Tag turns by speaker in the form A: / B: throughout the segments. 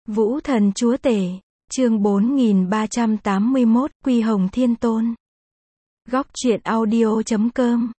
A: Vũ Thần Chúa Tể, chương 4381, Quy Hồng Thiên Tôn. Góc truyện audio.com.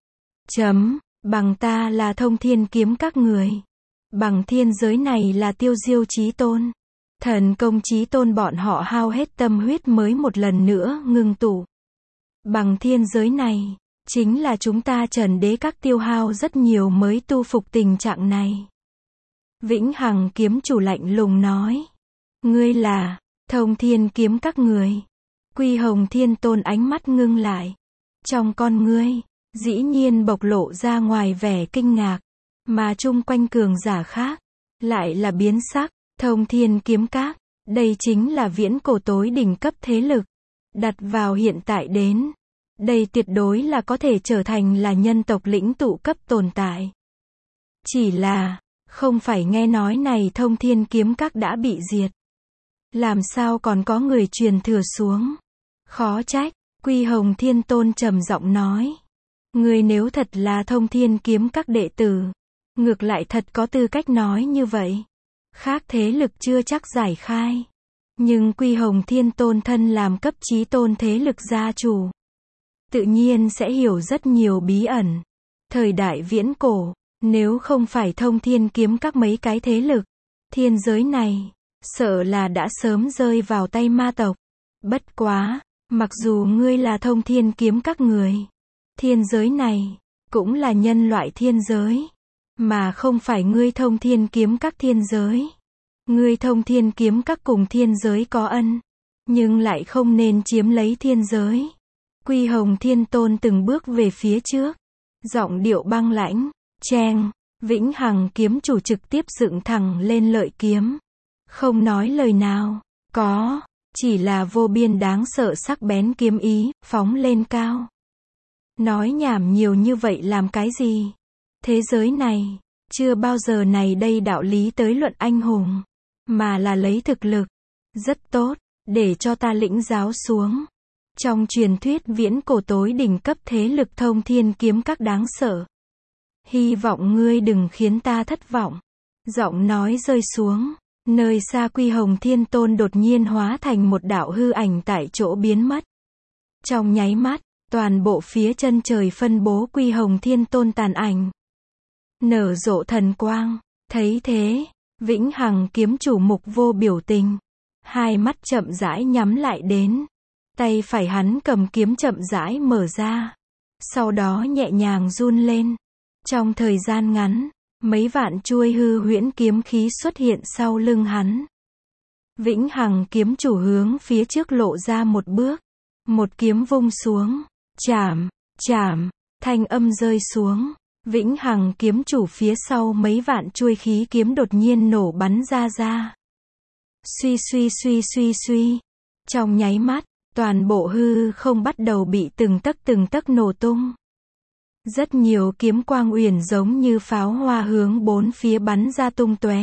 A: Bằng ta là thông thiên kiếm các người. Bằng thiên giới này là tiêu diêu chí tôn. Thần công chí tôn bọn họ hao hết tâm huyết mới một lần nữa ngưng tụ. Bằng thiên giới này, chính là chúng ta Trần Đế các tiêu hao rất nhiều mới tu phục tình trạng này. Vĩnh Hằng kiếm chủ lạnh lùng nói. Ngươi là, thông thiên kiếm các người. Quy Hồng Thiên Tôn ánh mắt ngưng lại. Trong con ngươi, dĩ nhiên bộc lộ ra ngoài vẻ kinh ngạc, mà chung quanh cường giả khác, lại là biến sắc. Thông thiên kiếm các, đây chính là viễn cổ tối đỉnh cấp thế lực. Đặt vào hiện tại đến, đây tuyệt đối là có thể trở thành là nhân tộc lĩnh tụ cấp tồn tại. Chỉ là, không phải nghe nói này thông thiên kiếm các đã bị diệt. Làm sao còn có người truyền thừa xuống? Khó trách, Quy Hồng Thiên Tôn trầm giọng nói. Người nếu thật là thông thiên kiếm các đệ tử, ngược lại thật có tư cách nói như vậy. Khác thế lực chưa chắc giải khai. Nhưng Quy Hồng Thiên Tôn thân làm cấp chí tôn thế lực gia chủ, tự nhiên sẽ hiểu rất nhiều bí ẩn. Thời đại viễn cổ, nếu không phải thông thiên kiếm các mấy cái thế lực, thiên giới này, sợ là đã sớm rơi vào tay ma tộc. Bất quá, mặc dù ngươi là thông thiên kiếm các người, thiên giới này, cũng là nhân loại thiên giới, mà không phải ngươi thông thiên kiếm các thiên giới. Ngươi thông thiên kiếm các cùng thiên giới có ân, nhưng lại không nên chiếm lấy thiên giới. Quy Hồng Thiên Tôn từng bước về phía trước, giọng điệu băng lãnh, cheng, Vĩnh Hằng kiếm chủ trực tiếp dựng thẳng lên lợi kiếm. Không nói lời nào, có, chỉ là vô biên đáng sợ sắc bén kiếm ý, phóng lên cao. Nói nhảm nhiều như vậy làm cái gì? Thế giới này, chưa bao giờ này đây đạo lý tới luận anh hùng, mà là lấy thực lực. Rất tốt, để cho ta lĩnh giáo xuống. Trong truyền thuyết viễn cổ tối đỉnh cấp thế lực thông thiên kiếm các đáng sợ. Hy vọng ngươi đừng khiến ta thất vọng. Giọng nói rơi xuống, nơi xa Quy Hồng Thiên Tôn đột nhiên hóa thành một đạo hư ảnh tại chỗ biến mất. Trong nháy mắt, toàn bộ phía chân trời phân bố Quy Hồng Thiên Tôn tàn ảnh. Nở rộ thần quang, thấy thế, Vĩnh Hằng kiếm chủ mục vô biểu tình. Hai mắt chậm rãi nhắm lại đến. Tay phải hắn cầm kiếm chậm rãi mở ra. Sau đó nhẹ nhàng run lên. Trong thời gian ngắn, mấy vạn chuôi hư huyễn kiếm khí xuất hiện sau lưng hắn. Vĩnh Hằng kiếm chủ hướng phía trước lộ ra một bước. Một kiếm vung xuống. Chảm, chảm, thanh âm rơi xuống. Vĩnh Hằng kiếm chủ phía sau mấy vạn chuôi khí kiếm đột nhiên nổ bắn ra. Suy suy suy suy suy. Trong nháy mắt, toàn bộ hư không bắt đầu bị từng tấc nổ tung. Rất nhiều kiếm quang uyển giống như pháo hoa hướng bốn phía bắn ra tung tóe.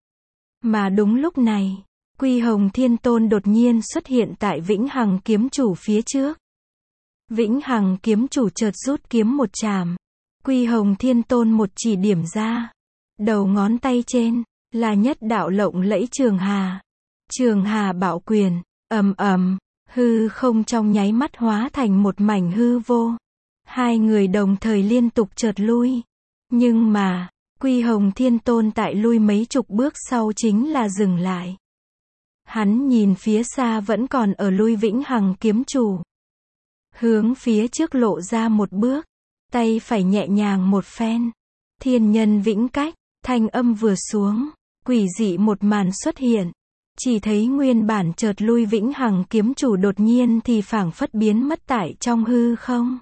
A: Mà đúng lúc này, Quy Hồng Thiên Tôn đột nhiên xuất hiện tại Vĩnh Hằng kiếm chủ phía trước. Vĩnh Hằng kiếm chủ chợt rút kiếm một chạm. Quy Hồng Thiên Tôn một chỉ điểm ra. Đầu ngón tay trên, là nhất đạo lộng lẫy trường hà. Trường hà bạo quyền, ầm ầm, hư không trong nháy mắt hóa thành một mảnh hư vô. Hai người đồng thời liên tục chợt lui. Nhưng mà, Quy Hồng Thiên Tôn tại lui mấy chục bước sau chính là dừng lại. Hắn nhìn phía xa vẫn còn ở lui Vĩnh Hằng kiếm chủ. Hướng phía trước lộ ra một bước. Tay phải nhẹ nhàng một phen. Thiên nhân vĩnh cách, thanh âm vừa xuống. Quỷ dị một màn xuất hiện. Chỉ thấy nguyên bản chợt lui Vĩnh Hằng kiếm chủ đột nhiên thì phảng phất biến mất tại trong hư không.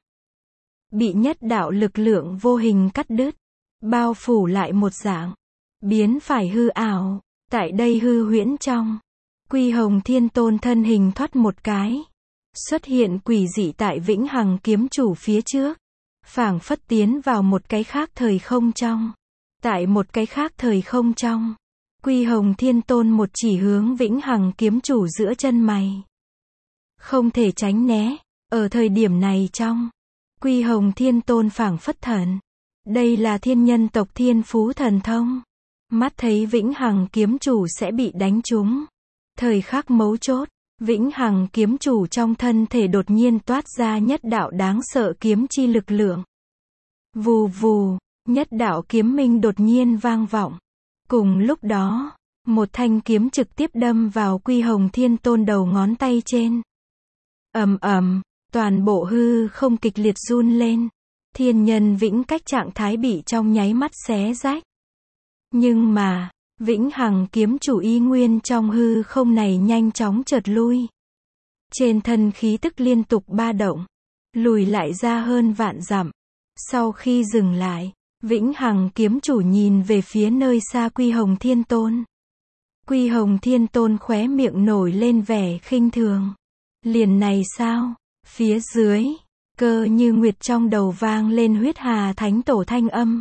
A: Bị nhất đạo lực lượng vô hình cắt đứt. Bao phủ lại một dạng. Biến phải hư ảo. Tại đây hư huyễn trong. Quy Hồng Thiên Tôn thân hình thoát một cái. Xuất hiện quỷ dị tại Vĩnh Hằng kiếm chủ phía trước. Phảng phất tiến vào một cái khác thời không trong. Tại một cái khác thời không trong. Quy Hồng Thiên Tôn một chỉ hướng Vĩnh Hằng kiếm chủ giữa chân mày. Không thể tránh né. Ở thời điểm này trong. Quy Hồng Thiên Tôn phảng phất thần. Đây là thiên nhân tộc thiên phú thần thông. Mắt thấy Vĩnh Hằng kiếm chủ sẽ bị đánh trúng. Thời khắc mấu chốt, Vĩnh Hằng kiếm chủ trong thân thể đột nhiên toát ra nhất đạo đáng sợ kiếm chi lực lượng. Vù vù, nhất đạo kiếm minh đột nhiên vang vọng. Cùng lúc đó, một thanh kiếm trực tiếp đâm vào Quy Hồng Thiên Tôn đầu ngón tay trên. Ầm ầm, toàn bộ hư không kịch liệt run lên. Thiên nhân vĩnh cách trạng thái bị trong nháy mắt xé rách. Nhưng mà, Vĩnh Hằng kiếm chủ y nguyên trong hư không này nhanh chóng chợt lui. Trên thân khí tức liên tục ba động, lùi lại ra hơn vạn dặm. Sau khi dừng lại, Vĩnh Hằng kiếm chủ nhìn về phía nơi xa Quy Hồng Thiên Tôn. Quy Hồng Thiên Tôn khóe miệng nổi lên vẻ khinh thường. Liền này sao? Phía dưới, Cơ Như Nguyệt trong đầu vang lên Huyết Hà Thánh Tổ thanh âm.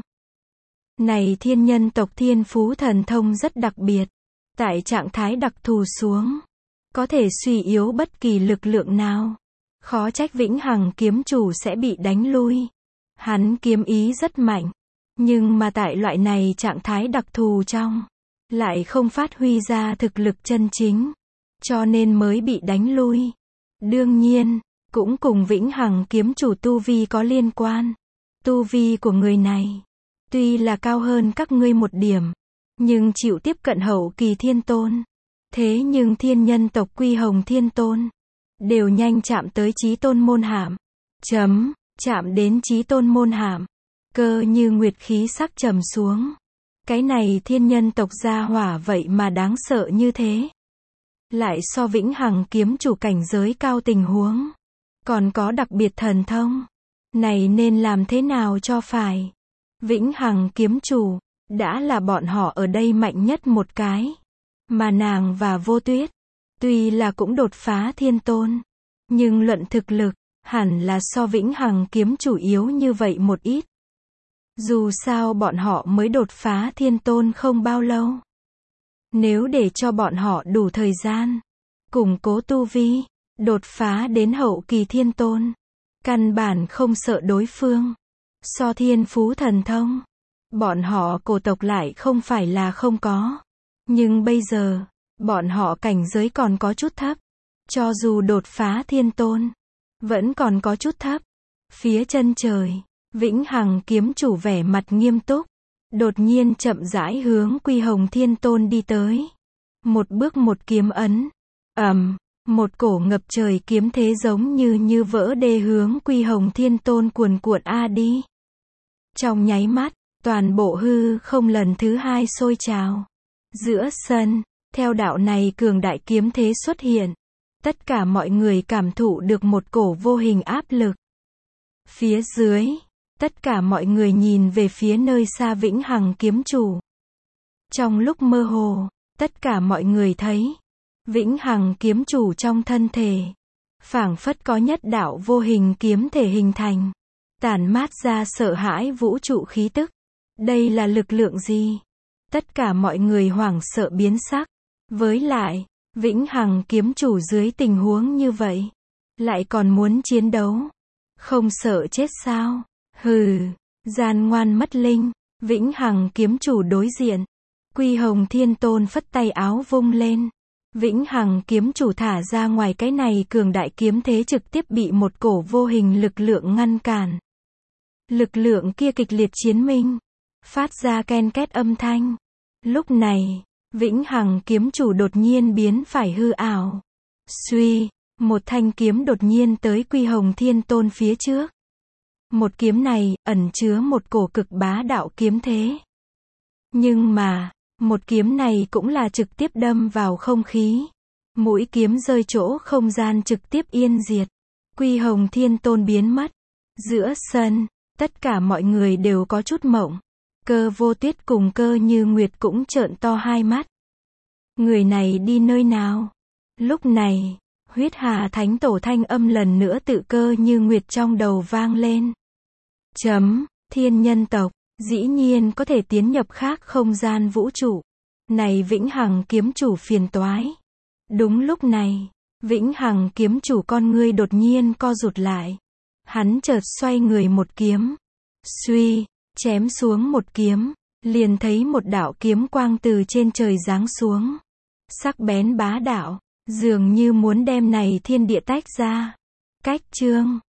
A: Này thiên nhân tộc thiên phú thần thông rất đặc biệt. Tại trạng thái đặc thù xuống, có thể suy yếu bất kỳ lực lượng nào. Khó trách Vĩnh Hằng kiếm chủ sẽ bị đánh lui. Hắn kiếm ý rất mạnh. Nhưng mà tại loại này trạng thái đặc thù trong, lại không phát huy ra thực lực chân chính. Cho nên mới bị đánh lui. Đương nhiên, cũng cùng Vĩnh Hằng kiếm chủ tu vi có liên quan. Tu vi của người này, tuy là cao hơn các ngươi một điểm, nhưng chịu tiếp cận hậu kỳ thiên tôn. Thế nhưng thiên nhân tộc Quy Hồng Thiên Tôn, đều nhanh chạm tới chí tôn môn hạm. Chạm đến chí tôn môn hạm. Cơ Như Nguyệt khí sắc trầm xuống. Cái này thiên nhân tộc gia hỏa vậy mà đáng sợ như thế. Lại so Vĩnh Hằng kiếm chủ cảnh giới cao tình huống. Còn có đặc biệt thần thông. Này nên làm thế nào cho phải. Vĩnh Hằng kiếm chủ, đã là bọn họ ở đây mạnh nhất một cái. Mà nàng và Vô Tuyết, tuy là cũng đột phá thiên tôn. Nhưng luận thực lực, hẳn là so Vĩnh Hằng kiếm chủ yếu như vậy một ít. Dù sao bọn họ mới đột phá thiên tôn không bao lâu. Nếu để cho bọn họ đủ thời gian, củng cố tu vi, đột phá đến hậu kỳ thiên tôn, căn bản không sợ đối phương. So thiên phú thần thông, bọn họ cổ tộc lại không phải là không có. Nhưng bây giờ, bọn họ cảnh giới còn có chút thấp. Cho dù đột phá thiên tôn, vẫn còn có chút thấp. Phía chân trời, Vĩnh Hằng kiếm chủ vẻ mặt nghiêm túc, đột nhiên chậm rãi hướng Quy Hồng Thiên Tôn đi tới. Một bước một kiếm ấn. Một cổ ngập trời kiếm thế giống như vỡ đê hướng Quy Hồng Thiên Tôn cuồn cuộn đi. Trong nháy mắt, toàn bộ hư không lần thứ hai sôi trào. Giữa sân, theo đạo này cường đại kiếm thế xuất hiện, tất cả mọi người cảm thụ được một cổ vô hình áp lực. Phía dưới, tất cả mọi người nhìn về phía nơi xa Vĩnh Hằng kiếm chủ. Trong lúc mơ hồ, tất cả mọi người thấy, Vĩnh Hằng kiếm chủ trong thân thể, phảng phất có nhất đạo vô hình kiếm thể hình thành, tản mát ra sợ hãi vũ trụ khí tức. Đây là lực lượng gì? Tất cả mọi người hoảng sợ biến sắc. Với lại, Vĩnh Hằng kiếm chủ dưới tình huống như vậy, lại còn muốn chiến đấu. Không sợ chết sao? Hừ, gian ngoan mất linh. Vĩnh Hằng kiếm chủ đối diện. Quy Hồng Thiên Tôn phất tay áo vung lên. Vĩnh Hằng kiếm chủ thả ra ngoài cái này cường đại kiếm thế trực tiếp bị một cổ vô hình lực lượng ngăn cản. Lực lượng kia kịch liệt chiến minh, phát ra ken két âm thanh. Lúc này, Vĩnh Hằng kiếm chủ đột nhiên biến phải hư ảo. Suy, một thanh kiếm đột nhiên tới Quy Hồng Thiên Tôn phía trước. Một kiếm này, ẩn chứa một cổ cực bá đạo kiếm thế. Nhưng mà, một kiếm này cũng là trực tiếp đâm vào không khí. Mũi kiếm rơi chỗ không gian trực tiếp yên diệt. Quy Hồng Thiên Tôn biến mất. Giữa sân, tất cả mọi người đều có chút mộng. Cơ Vô Tuyết cùng Cơ Như Nguyệt cũng trợn to hai mắt. Người này đi nơi nào? Lúc này, Huyết Hà Thánh Tổ thanh âm lần nữa tự Cơ Như Nguyệt trong đầu vang lên. Thiên nhân tộc, dĩ nhiên có thể tiến nhập khác không gian vũ trụ. Này Vĩnh Hằng kiếm chủ phiền toái. Đúng lúc này, Vĩnh Hằng kiếm chủ con ngươi đột nhiên co rụt lại. Hắn chợt xoay người một kiếm. Suy, chém xuống một kiếm, liền thấy một đạo kiếm quang từ trên trời giáng xuống. Sắc bén bá đạo, dường như muốn đem này thiên địa tách ra. Cách chương